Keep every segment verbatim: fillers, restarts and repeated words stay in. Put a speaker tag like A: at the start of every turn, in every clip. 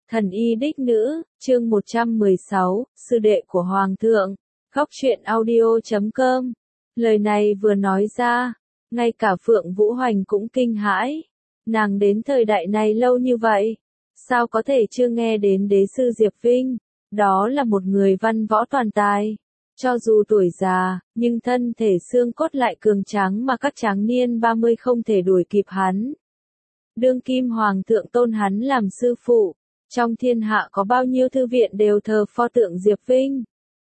A: Thần y đích nữ, chương một trăm mười sáu, sư đệ của Hoàng thượng, góc truyện audio chấm com. Lời này vừa nói ra, ngay cả Phượng Vũ Hoành cũng kinh hãi. Nàng đến thời đại này lâu như vậy, sao có thể chưa nghe đến đế sư Diệp Vinh? Đó là một người văn võ toàn tài. Cho dù tuổi già, nhưng thân thể xương cốt lại cường tráng mà các tráng niên ba mươi không thể đuổi kịp hắn. Đương kim Hoàng thượng tôn hắn làm sư phụ. Trong thiên hạ có bao nhiêu thư viện đều thờ pho tượng Diệp Vinh.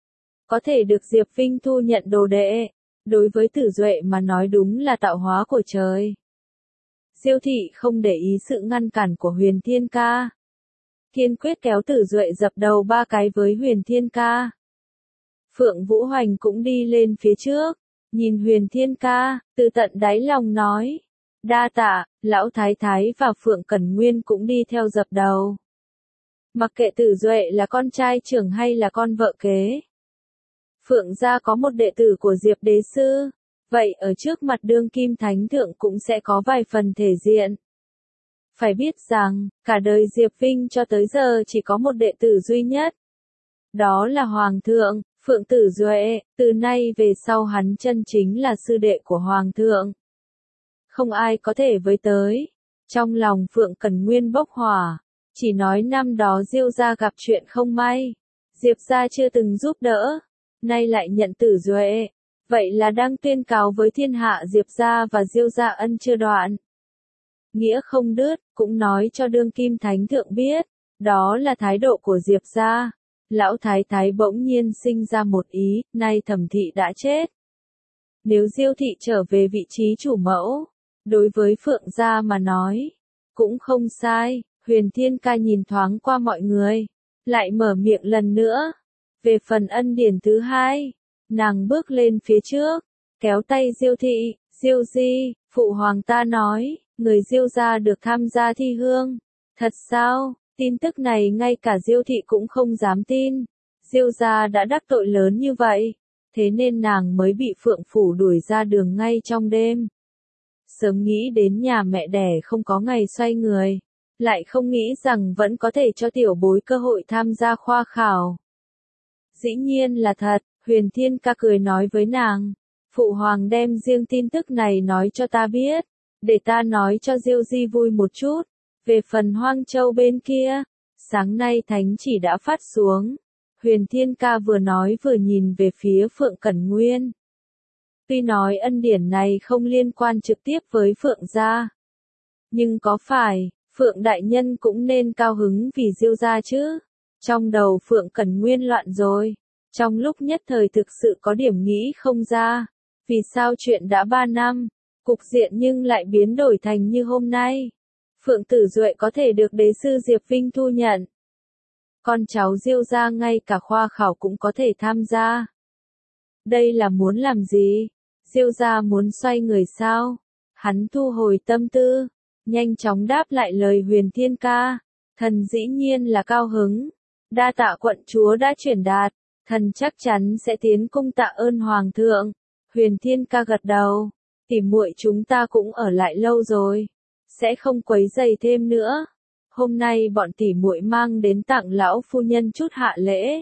A: Có thể được Diệp Vinh thu nhận đồ đệ, đối với Tử Duệ mà nói đúng là tạo hóa của trời. Diêu thị không để ý sự ngăn cản của Huyền Thiên Ca. Kiên quyết kéo Tử Duệ dập đầu ba cái với Huyền Thiên Ca. Phượng Vũ Hoành cũng đi lên phía trước, nhìn Huyền Thiên Ca, từ tận đáy lòng nói. Đa tạ, lão thái thái và Phượng Cẩn Nguyên cũng đi theo dập đầu. Mặc kệ Tử Duệ là con trai trưởng hay là con vợ kế. Phượng gia có một đệ tử của Diệp đế sư, vậy ở trước mặt đương kim thánh thượng cũng sẽ có vài phần thể diện. Phải biết rằng, cả đời Diệp Vinh cho tới giờ chỉ có một đệ tử duy nhất. Đó là Hoàng thượng, Phượng Tử Duệ, từ nay về sau hắn chân chính là sư đệ của Hoàng thượng. Không ai có thể với tới. Trong lòng Phượng Cẩn Nguyên bốc hỏa. Chỉ nói năm đó Diêu gia gặp chuyện không may, Diệp gia chưa từng giúp đỡ, nay lại nhận Tử Duệ, vậy là đang tuyên cáo với thiên hạ Diệp gia và Diêu gia ân chưa đoạn. Nghĩa không đứt, cũng nói cho đương kim thánh thượng biết, đó là thái độ của Diệp gia. Lão thái thái bỗng nhiên sinh ra một ý, nay Thẩm thị đã chết. Nếu Diêu thị trở về vị trí chủ mẫu, đối với Phượng gia mà nói, cũng không sai. Huyền Thiên Ca nhìn thoáng qua mọi người, lại mở miệng lần nữa. Về phần ân điển thứ hai, nàng bước lên phía trước, kéo tay Diêu thị, Diêu di, phụ hoàng ta nói, người Diêu gia được tham gia thi hương. Thật sao? Tin tức này ngay cả Diêu thị cũng không dám tin. Diêu gia đã đắc tội lớn như vậy, thế nên nàng mới bị Phượng phủ đuổi ra đường ngay trong đêm. Sớm nghĩ đến nhà mẹ đẻ không có ngày xoay người. Lại không nghĩ rằng vẫn có thể cho tiểu bối cơ hội tham gia khoa khảo. Dĩ nhiên là thật, Huyền Thiên Ca cười nói với nàng. Phụ hoàng đem riêng tin tức này nói cho ta biết, để ta nói cho Diêu di vui một chút. Về phần Hoang Châu bên kia, sáng nay thánh chỉ đã phát xuống. Huyền Thiên Ca vừa nói vừa nhìn về phía Phượng Cẩn Nguyên. Tuy nói ân điển này không liên quan trực tiếp với Phượng gia, nhưng có phải Phượng đại nhân cũng nên cao hứng vì Diêu gia chứ. Trong đầu Phượng Cẩn Nguyên loạn rồi. Trong lúc nhất thời thực sự có điểm nghĩ không ra. Vì sao chuyện đã ba năm, cục diện nhưng lại biến đổi thành như hôm nay. Phượng Tử Duệ có thể được đế sư Diệp Vinh thu nhận. Con cháu Diêu gia ngay cả khoa khảo cũng có thể tham gia. Đây là muốn làm gì? Diêu gia muốn xoay người sao? Hắn thu hồi tâm tư. Nhanh chóng đáp lại lời Huyền Thiên Ca. Thần dĩ nhiên là cao hứng. Đa tạ quận chúa đã truyền đạt. Thần chắc chắn sẽ tiến cung tạ ơn Hoàng thượng. Huyền Thiên Ca gật đầu. Tỉ muội chúng ta cũng ở lại lâu rồi. Sẽ không quấy rầy thêm nữa. Hôm nay bọn tỉ muội mang đến tặng lão phu nhân chút hạ lễ.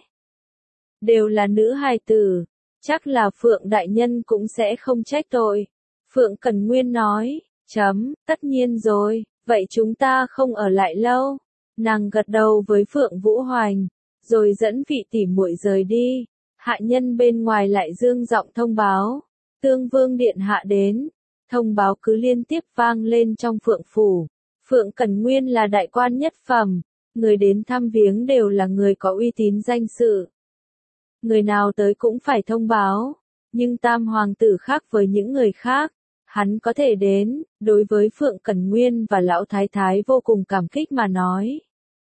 A: Đều là nữ hài tử. Chắc là Phượng đại nhân cũng sẽ không trách tội. Phượng Cẩn Nguyên nói. Chấm, tất nhiên rồi, vậy chúng ta không ở lại lâu. Nàng gật đầu với Phượng Vũ Hoành, rồi dẫn vị tỉ muội rời đi. Hạ nhân bên ngoài lại dương giọng thông báo. Tương Vương điện hạ đến. Thông báo cứ liên tiếp vang lên trong Phượng phủ. Phượng Cẩn Nguyên là đại quan nhất phẩm. Người đến thăm viếng đều là người có uy tín danh sự. Người nào tới cũng phải thông báo. Nhưng tam hoàng tử khác với những người khác. Hắn có thể đến, đối với Phượng Cẩn Nguyên và Lão Thái Thái vô cùng cảm kích mà nói.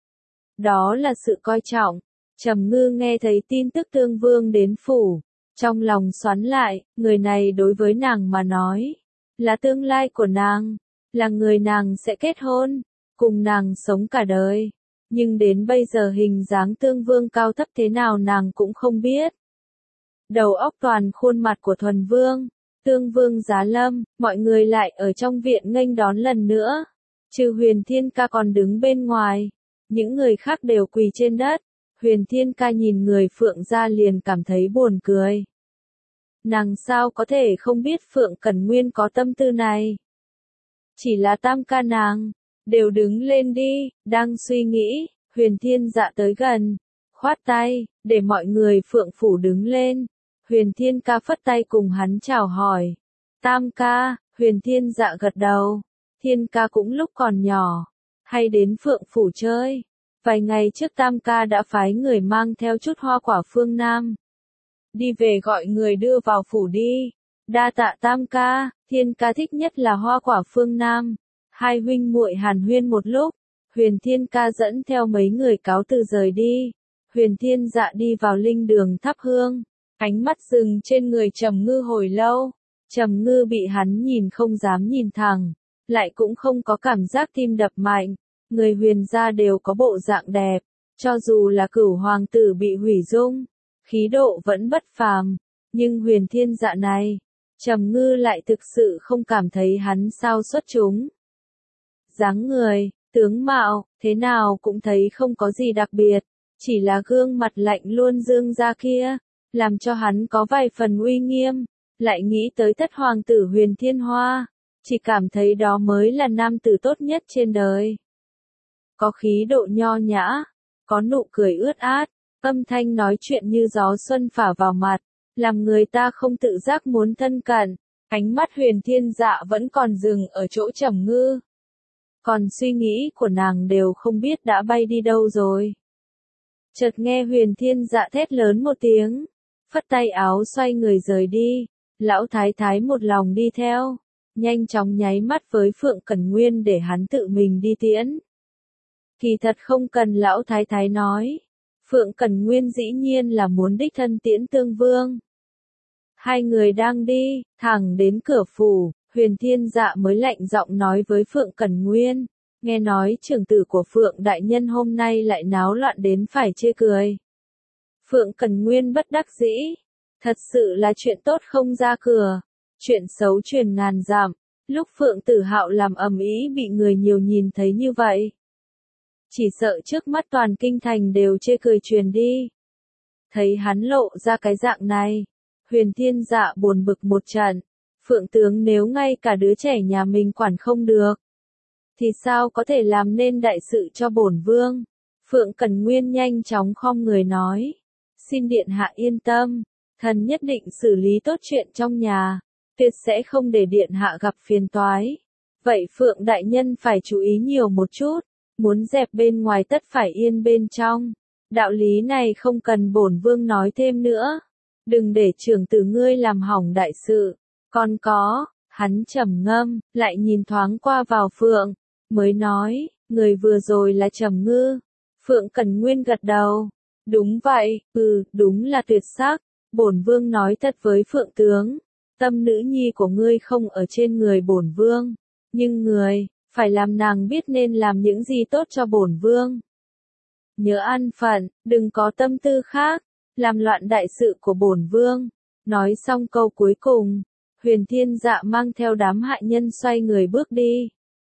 A: Đó là sự coi trọng. Trầm Ngư nghe thấy tin tức Tương Vương đến phủ. Trong lòng xoắn lại, người này đối với nàng mà nói. Là tương lai của nàng. Là người nàng sẽ kết hôn. Cùng nàng sống cả đời. Nhưng đến bây giờ hình dáng Tương Vương cao thấp thế nào nàng cũng không biết. Đầu óc toàn khuôn mặt của Thuần Vương. Tương Vương giá lâm, mọi người lại ở trong viện nghênh đón lần nữa. Trừ Huyền Thiên Ca còn đứng bên ngoài. Những người khác đều quỳ trên đất. Huyền Thiên Ca nhìn người Phượng gia liền cảm thấy buồn cười. Nàng sao có thể không biết Phượng Cẩn Nguyên có tâm tư này. Chỉ là tam ca nàng, đều đứng lên đi, đang suy nghĩ, Huyền Thiên Dạ tới gần, khoát tay, để mọi người Phượng Phủ đứng lên. Huyền Thiên Ca phất tay cùng hắn chào hỏi. Tam ca, Huyền Thiên Dạ gật đầu. Thiên ca cũng lúc còn nhỏ, hay đến Phượng Phủ chơi. Vài ngày trước tam ca đã phái người mang theo chút hoa quả phương Nam. Đi về gọi người đưa vào phủ đi. Đa tạ tam ca, Thiên ca thích nhất là hoa quả phương Nam. Hai huynh muội hàn huyên một lúc, Huyền Thiên Ca dẫn theo mấy người cáo từ rời đi. Huyền Thiên Dạ đi vào linh đường thắp hương, ánh mắt dừng trên người Trầm Ngư hồi lâu. Trầm Ngư bị hắn nhìn không dám nhìn thẳng, lại cũng không có cảm giác tim đập mạnh. Người Huyền gia đều có bộ dạng đẹp, cho dù là Cửu hoàng tử bị hủy dung, khí độ vẫn bất phàm, nhưng Huyền Thiên Dạ này, Trầm Ngư lại thực sự không cảm thấy hắn sao xuất chúng. Dáng người, tướng mạo, thế nào cũng thấy không có gì đặc biệt, chỉ là gương mặt lạnh luôn dương ra kia, làm cho hắn có vài phần uy nghiêm, lại nghĩ tới thất hoàng tử Huyền Thiên Hoa, chỉ cảm thấy đó mới là nam tử tốt nhất trên đời. Có khí độ nho nhã, có nụ cười ướt át, âm thanh nói chuyện như gió xuân phả vào mặt, làm người ta không tự giác muốn thân cận. Ánh mắt Huyền Thiên Dạ vẫn còn dừng ở chỗ Trầm Ngư. Còn suy nghĩ của nàng đều không biết đã bay đi đâu rồi. Chợt nghe Huyền Thiên Dạ thét lớn một tiếng, phất tay áo xoay người rời đi, lão thái thái một lòng đi theo, nhanh chóng nháy mắt với Phượng Cẩn Nguyên để hắn tự mình đi tiễn. Kỳ thật không cần lão thái thái nói, Phượng Cẩn Nguyên dĩ nhiên là muốn đích thân tiễn Tương Vương. Hai người đang đi, thẳng đến cửa phủ, Huyền Thiên Dạ mới lạnh giọng nói với Phượng Cẩn Nguyên, nghe nói trưởng tử của Phượng đại nhân hôm nay lại náo loạn đến phải chê cười. Phượng Cẩn Nguyên bất đắc dĩ, thật sự là chuyện tốt không ra cửa, chuyện xấu truyền ngàn dặm. Lúc Phượng Tử Hạo làm ầm ĩ bị người nhiều nhìn thấy như vậy, chỉ sợ trước mắt toàn kinh thành đều chê cười truyền đi. Thấy hắn lộ ra cái dạng này, Huyền Thiên Dạ buồn bực một trận. Phượng tướng nếu ngay cả đứa trẻ nhà mình quản không được, thì sao có thể làm nên đại sự cho bổn vương. Phượng Cẩn Nguyên nhanh chóng khom người nói, xin điện hạ yên tâm, thần nhất định xử lý tốt chuyện trong nhà, tuyệt sẽ không để điện hạ gặp phiền toái. Vậy Phượng đại nhân phải chú ý nhiều một chút, muốn dẹp bên ngoài tất phải yên bên trong. Đạo lý này không cần bổn vương nói thêm nữa. Đừng để trưởng tử ngươi làm hỏng đại sự. Còn có, hắn trầm ngâm, lại nhìn thoáng qua vào Phượng, mới nói, người vừa rồi là Trầm Ngư. Phượng Cẩn Nguyên gật đầu. Đúng vậy, ừ, đúng là tuyệt sắc. Bổn vương nói thật với Phượng tướng, tâm nữ nhi của ngươi không ở trên người bổn vương, nhưng người, phải làm nàng biết nên làm những gì tốt cho bổn vương. Nhớ an phận, đừng có tâm tư khác, làm loạn đại sự của bổn vương. Nói xong câu cuối cùng, Huyền Thiên Dạ mang theo đám hạ nhân xoay người bước đi.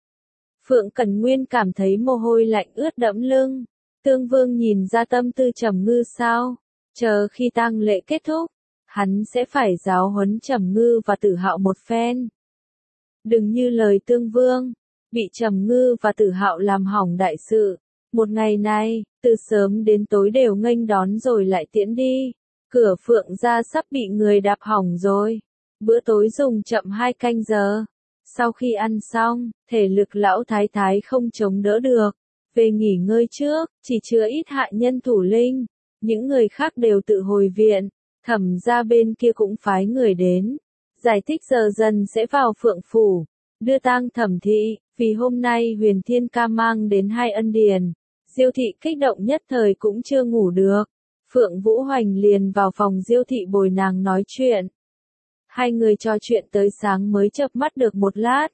A: Phượng Cẩn Nguyên cảm thấy mồ hôi lạnh ướt đẫm lưng. Tương Vương nhìn ra tâm tư Trầm Ngư sao? Chờ khi tang lễ kết thúc, hắn sẽ phải giáo huấn Trầm Ngư và Tử Hạo một phen. Đừng như lời Tương Vương, bị Trầm Ngư và Tử Hạo làm hỏng đại sự. Một ngày này, từ sớm đến tối đều nghênh đón rồi lại tiễn đi. Cửa Phượng gia sắp bị người đạp hỏng rồi. Bữa tối dùng chậm hai canh giờ. Sau khi ăn xong, thể lực lão thái thái không chống đỡ được. Về nghỉ ngơi trước, chỉ chứa ít hạ nhân thủ linh. Những người khác đều tự hồi viện. Thẩm gia bên kia cũng phái người đến. Giải thích giờ dần sẽ vào Phượng phủ. Đưa tang Thẩm thị, vì hôm nay Huyền Thiên Ca mang đến hai ân điền. Diêu thị kích động nhất thời cũng chưa ngủ được. Phượng Vũ Hoành liền vào phòng Diêu thị bồi nàng nói chuyện. Hai người trò chuyện tới sáng mới chợp mắt được một lát.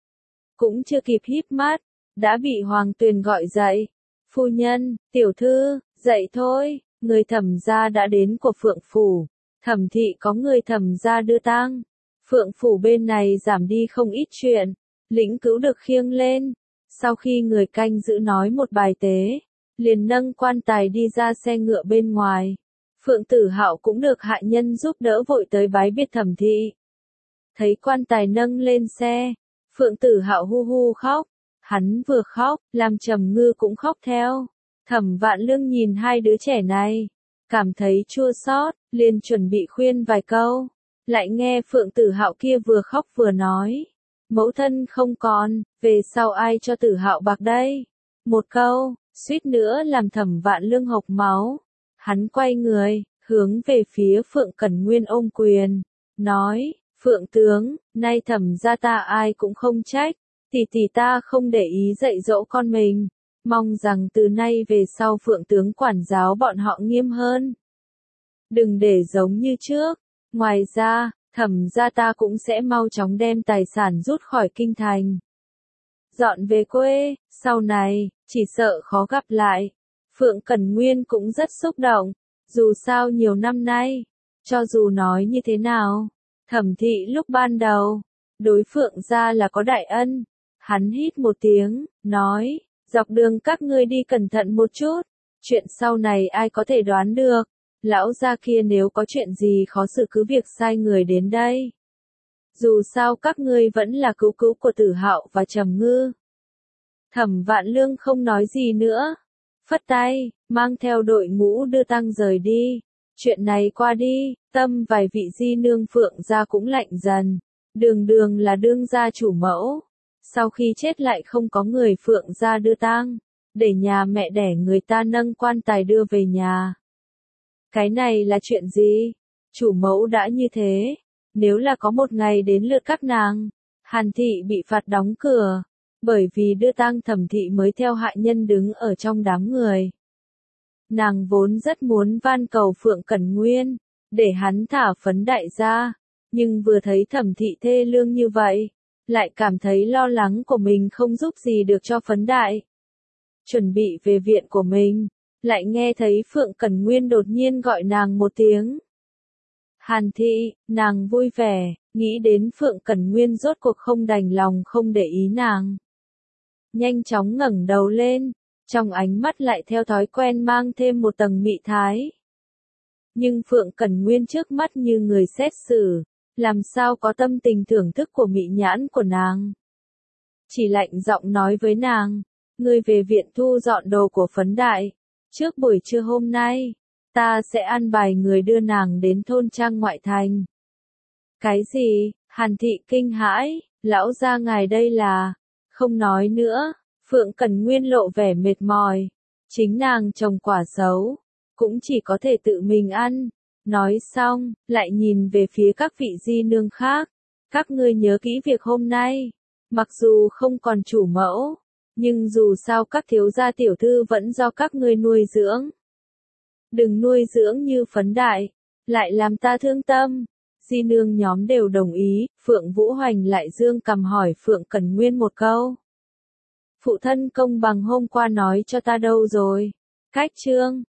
A: Cũng chưa kịp híp mắt, đã bị Hoàng Tuyền gọi dậy. Phu nhân, tiểu thư, dậy thôi, người Thẩm gia đã đến của Phượng phủ. Thẩm thị có người Thẩm gia đưa tang. Phượng phủ bên này giảm đi không ít chuyện, lĩnh cữu được khiêng lên. Sau khi người canh giữ nói một bài tế, liền nâng quan tài đi ra xe ngựa bên ngoài. Phượng Tử Hạo cũng được hạ nhân giúp đỡ vội tới bái biệt Thẩm thị. Thấy quan tài nâng lên xe, Phượng Tử Hạo hu hu khóc, hắn vừa khóc, làm Trầm Ngư cũng khóc theo. Thẩm Vạn Lương nhìn hai đứa trẻ này, cảm thấy chua xót, liền chuẩn bị khuyên vài câu, lại nghe Phượng Tử Hạo kia vừa khóc vừa nói, mẫu thân không còn, về sau ai cho Tử Hạo bạc đây? Một câu, suýt nữa làm Thẩm Vạn Lương hộc máu. Hắn quay người, hướng về phía Phượng Cẩn Nguyên ôm quyền, nói, Phượng tướng, nay Thẩm gia ta ai cũng không trách, tỷ tỷ ta không để ý dạy dỗ con mình, mong rằng từ nay về sau Phượng tướng quản giáo bọn họ nghiêm hơn. Đừng để giống như trước, ngoài ra, Thẩm gia ta cũng sẽ mau chóng đem tài sản rút khỏi kinh thành. Dọn về quê, sau này, chỉ sợ khó gặp lại. Phượng Cẩn Nguyên cũng rất xúc động, dù sao nhiều năm nay, cho dù nói như thế nào, Thẩm thị lúc ban đầu, đối Phượng gia là có đại ân. Hắn hít một tiếng, nói, dọc đường các ngươi đi cẩn thận một chút, chuyện sau này ai có thể đoán được, lão gia kia nếu có chuyện gì khó xử cứ việc sai người đến đây. Dù sao các ngươi vẫn là cứu cứu của Tử Hạo và Trầm Ngư. Thẩm Vạn Lương không nói gì nữa, phất tay, mang theo đội ngũ đưa tang rời đi. Chuyện này qua đi, tâm vài vị di nương Phượng gia cũng lạnh dần, đường đường là đương gia chủ mẫu. Sau khi chết lại không có người Phượng gia đưa tang, để nhà mẹ đẻ người ta nâng quan tài đưa về nhà. Cái này là chuyện gì? Chủ mẫu đã như thế, nếu là có một ngày đến lượt các nàng, Hàn thị bị phạt đóng cửa, bởi vì đưa tang Thẩm thị mới theo hạ nhân đứng ở trong đám người. Nàng vốn rất muốn van cầu Phượng Cẩn Nguyên, để hắn thả Phấn đại gia, nhưng vừa thấy Thẩm thị thê lương như vậy, lại cảm thấy lo lắng của mình không giúp gì được cho Phấn đại. Chuẩn bị về viện của mình, lại nghe thấy Phượng Cẩn Nguyên đột nhiên gọi nàng một tiếng. Hàn thị, nàng vui vẻ, nghĩ đến Phượng Cẩn Nguyên rốt cuộc không đành lòng không để ý nàng. Nhanh chóng ngẩng đầu lên, trong ánh mắt lại theo thói quen mang thêm một tầng mị thái. Nhưng Phượng Cẩn Nguyên trước mắt như người xét xử, làm sao có tâm tình thưởng thức của mị nhãn của nàng. Chỉ lạnh giọng nói với nàng, ngươi về viện thu dọn đồ của Phấn đại, trước buổi trưa hôm nay, ta sẽ an bài người đưa nàng đến thôn trang ngoại thành. Cái gì? Hàn thị kinh hãi, lão gia ngài đây là, không nói nữa, Phượng Cẩn Nguyên lộ vẻ mệt mỏi, chính nàng trồng quả xấu, cũng chỉ có thể tự mình ăn. Nói xong, lại nhìn về phía các vị di nương khác, các ngươi nhớ kỹ việc hôm nay, mặc dù không còn chủ mẫu, nhưng dù sao các thiếu gia tiểu thư vẫn do các ngươi nuôi dưỡng. Đừng nuôi dưỡng như Phấn đại, lại làm ta thương tâm. Di nương nhóm đều đồng ý, Phượng Vũ Hoành lại dương cầm hỏi Phượng Cẩn Nguyên một câu. Phụ thân công bằng hôm qua nói cho ta đâu rồi? Cách chương